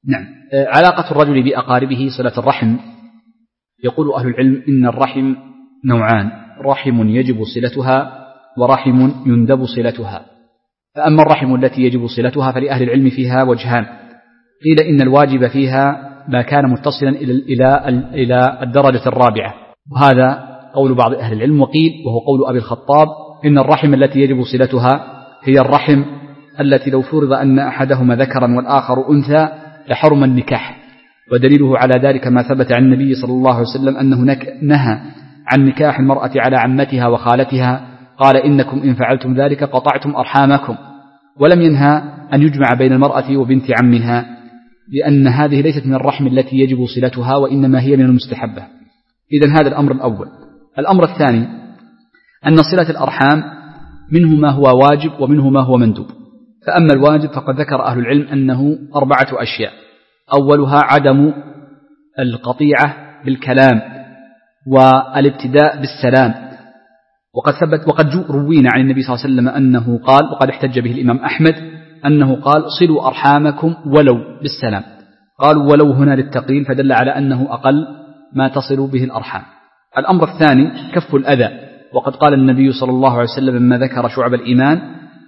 نعم. علاقة الرجل بأقاربه صلة الرحم. يقول أهل العلم إن الرحم نوعان: رحم يجب صلتها ورحم يندب صلتها. فأما الرحم التي يجب صلتها فلأهل العلم فيها وجهان: قيل إن الواجب فيها ما كان متصلا إلى الدرجة الرابعة، وهذا قول بعض أهل العلم، وقيل وهو قول أبي الخطاب إن الرحم التي يجب صلتها هي الرحم التي لو فرض أن أحدهما ذكرا والآخر أنثى لحرم النكاح، ودليله على ذلك ما ثبت عن النبي صلى الله عليه وسلم أنه نهى عن نكاح المرأة على عمتها وخالتها، قال: إنكم إن فعلتم ذلك قطعتم أرحامكم. ولم ينهى أن يجمع بين المرأة وبنت عمها، لأن هذه ليست من الرحم التي يجب صلتها، وإنما هي من المستحبة. إذن هذا الأمر الأول. الأمر الثاني أن صلة الأرحام منه ما هو واجب ومنه ما هو مندوب. فأما الواجب فقد ذكر أهل العلم أنه 4 أشياء: أولها عدم القطيعة بالكلام والابتداء بالسلام، وقد روينا عن النبي صلى الله عليه وسلم أنه قال، وقد احتج به الإمام أحمد، أنه قال: صلوا أرحامكم ولو بالسلام. قالوا ولو هنا للتقليل، فدل على أنه أقل ما تصل به الأرحام. الأمر الثاني كف الأذى، وقد قال النبي صلى الله عليه وسلم لما ذكر شعب الإيمان: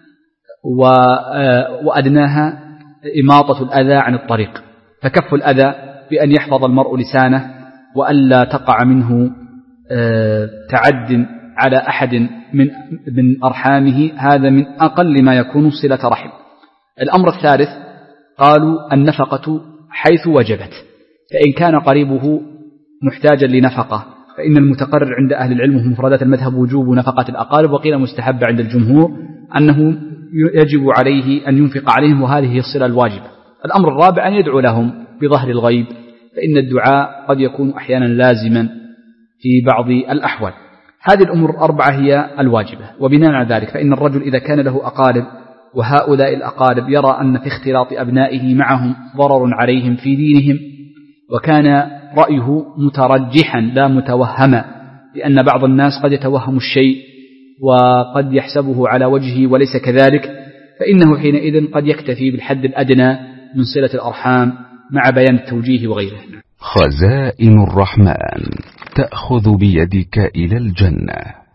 وأدناها إماطة الأذى عن الطريق. فكف الأذى بأن يحفظ المرء لسانه وألا تقع منه تعد على أحد من أرحامه، هذا من أقل ما يكون صلة رحم. الأمر الثالث قالوا النفقة حيث وجبت، فإن كان قريبه محتاجا لنفقة فإن المتقرر عند أهل العلم وهم مفردات المذهب وجوب نفقة الأقارب، وقيل مستحب عند الجمهور أنه يجب عليه أن ينفق عليهم، وهذه الصلة الواجبة. الأمر الرابع أن يدعو لهم بظهر الغيب، فإن الدعاء قد يكون أحيانا لازما في بعض الأحوال. هذه الأمور 4 هي الواجبة. وبناء على ذلك فإن الرجل إذا كان له أقارب وهؤلاء الأقارب يرى أن في اختلاط أبنائه معهم ضرر عليهم في دينهم، وكان رأيه مترجحا لا متوهما، لأن بعض الناس قد يتوهم الشيء وقد يحسبه على وجهه وليس كذلك، فإنه حينئذ قد يكتفي بالحد الأدنى من صلة الأرحام مع بيان التوجيه وغيره. خزائن الرحمن تأخذ بيدك إلى الجنة.